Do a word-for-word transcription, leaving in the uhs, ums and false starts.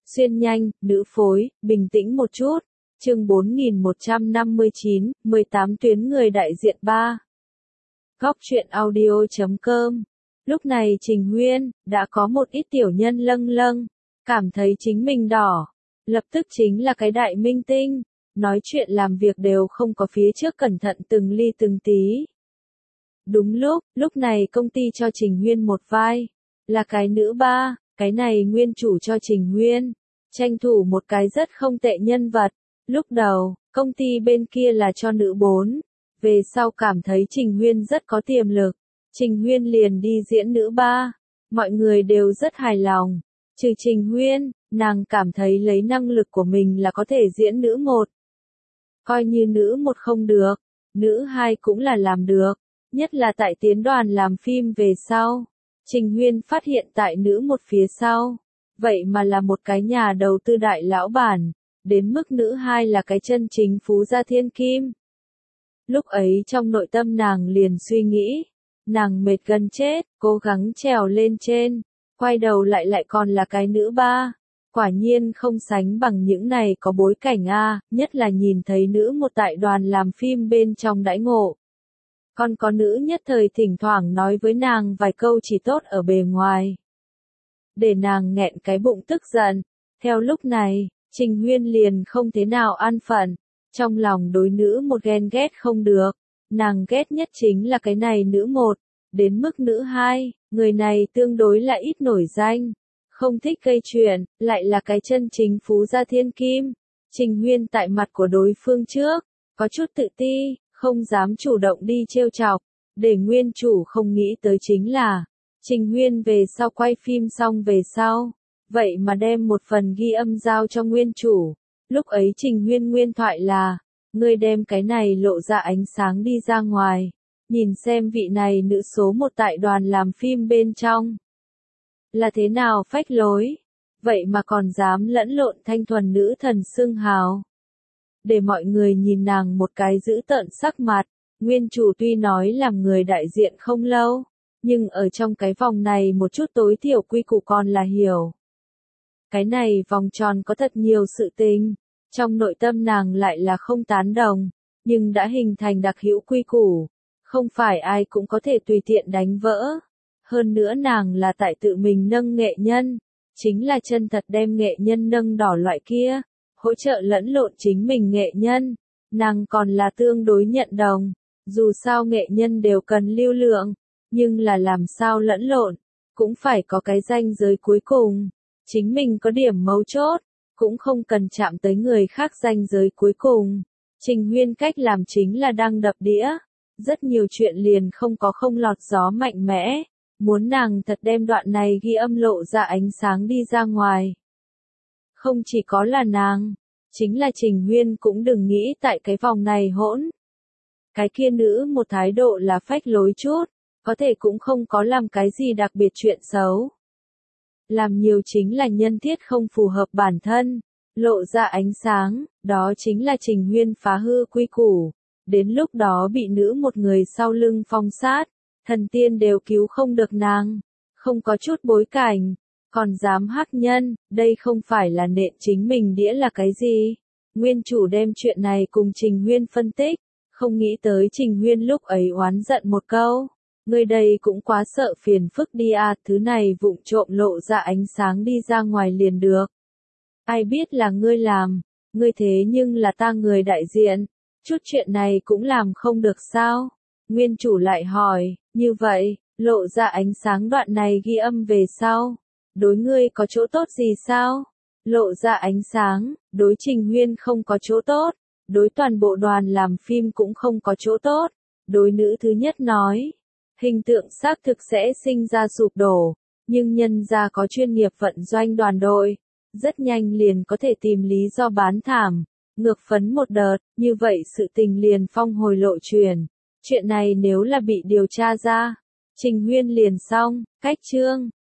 Xuyên nhanh, nữ phối, bình tĩnh một chút. Chương bốn nghìn một trăm năm mươi chín, mười tám tuyến người đại diện ba. Góc truyện audio chấm com. Lúc này Trình Huyên đã có một ít tiểu nhân lâng lâng, cảm thấy chính mình đỏ, lập tức chính là cái đại minh tinh, nói chuyện làm việc đều không có phía trước cẩn thận từng ly từng tí. Đúng lúc, lúc này công ty cho Trình Huyên một vai, là cái nữ ba, cái này nguyên chủ cho Trình Huyên, tranh thủ một cái rất không tệ nhân vật. Lúc đầu, công ty bên kia là cho nữ bốn, về sau cảm thấy Trình Huyên rất có tiềm lực, Trình Huyên liền đi diễn nữ ba, mọi người đều rất hài lòng, trừ Trình Huyên, nàng cảm thấy lấy năng lực của mình là có thể diễn nữ một. Coi như nữ một không được, nữ hai cũng là làm được, nhất là tại tiến đoàn làm phim về sau. Trình Huyên phát hiện tại nữ một phía sau, vậy mà là một cái nhà đầu tư đại lão bản, đến mức nữ hai là cái chân chính phú gia thiên kim. Lúc ấy trong nội tâm nàng liền suy nghĩ, nàng mệt gần chết, cố gắng trèo lên trên, quay đầu lại lại còn là cái nữ ba, quả nhiên không sánh bằng những này có bối cảnh a, nhất là nhìn thấy nữ một tại đoàn làm phim bên trong đãi ngộ. Còn có nữ nhất thời thỉnh thoảng nói với nàng vài câu chỉ tốt ở bề ngoài, để nàng nghẹn cái bụng tức giận. Theo lúc này, Trình Huyên liền không thế nào an phận, trong lòng đối nữ một ghen ghét không được, nàng ghét nhất chính là cái này nữ một, đến mức nữ hai, người này tương đối là ít nổi danh, không thích gây chuyện, lại là cái chân chính phú gia thiên kim. Trình Huyên tại mặt của đối phương trước, có chút tự ti, không dám chủ động đi trêu chọc, để nguyên chủ không nghĩ tới chính là, Trình Huyên về sau quay phim xong về sau, vậy mà đem một phần ghi âm giao cho nguyên chủ. Lúc ấy Trình Huyên nguyên thoại là, ngươi đem cái này lộ ra ánh sáng đi ra ngoài, nhìn xem vị này nữ số một tại đoàn làm phim bên trong là thế nào phách lối, vậy mà còn dám lẫn lộn thanh thuần nữ thần xưng hào. Để mọi người nhìn nàng một cái dữ tợn sắc mặt, nguyên chủ tuy nói làm người đại diện không lâu, nhưng ở trong cái vòng này một chút tối thiểu quy củ còn là hiểu. Cái này vòng tròn có thật nhiều sự tình, trong nội tâm nàng lại là không tán đồng, nhưng đã hình thành đặc hữu quy củ, không phải ai cũng có thể tùy tiện đánh vỡ. Hơn nữa nàng là tại tự mình nâng nghệ nhân, chính là chân thật đem nghệ nhân nâng đỏ loại kia, hỗ trợ lẫn lộn chính mình nghệ nhân, nàng còn là tương đối nhận đồng, dù sao nghệ nhân đều cần lưu lượng, nhưng là làm sao lẫn lộn, cũng phải có cái ranh giới cuối cùng. Chính mình có điểm mấu chốt, cũng không cần chạm tới người khác ranh giới cuối cùng. Trình Huyên cách làm chính là đang đập đĩa, rất nhiều chuyện liền không có không lọt gió mạnh mẽ, muốn nàng thật đem đoạn này ghi âm lộ ra ánh sáng đi ra ngoài. Không chỉ có là nàng, chính là Trình Huyên cũng đừng nghĩ tại cái vòng này hỗn. Cái kia nữ một thái độ là phách lối chút, có thể cũng không có làm cái gì đặc biệt chuyện xấu. Làm nhiều chính là nhân thiết không phù hợp bản thân, lộ ra ánh sáng, đó chính là Trình Huyên phá hư quy củ. Đến lúc đó bị nữ một người sau lưng phong sát, thần tiên đều cứu không được nàng, không có chút bối cảnh, còn dám hắc nhân, đây không phải là nện chính mình đĩa là cái gì. Nguyên chủ đem chuyện này cùng Trình Huyên phân tích, không nghĩ tới Trình Huyên lúc ấy oán giận một câu. Ngươi đây cũng quá sợ phiền phức đi à, thứ này vụng trộm lộ ra ánh sáng đi ra ngoài liền được. Ai biết là ngươi làm, ngươi thế nhưng là ta người đại diện, chút chuyện này cũng làm không được sao? Nguyên chủ lại hỏi, như vậy, lộ ra ánh sáng đoạn này ghi âm về sau, đối ngươi có chỗ tốt gì sao? Lộ ra ánh sáng, đối Trình Huyên không có chỗ tốt, đối toàn bộ đoàn làm phim cũng không có chỗ tốt, đối nữ thứ nhất nói. Hình tượng xác thực sẽ sinh ra sụp đổ, nhưng nhân ra có chuyên nghiệp vận doanh đoàn đội, rất nhanh liền có thể tìm lý do bán thảm, ngược phấn một đợt, như vậy sự tình liền phong hồi lộ truyền. Chuyện này nếu là bị điều tra ra, Trình Huyên liền xong, cách chương.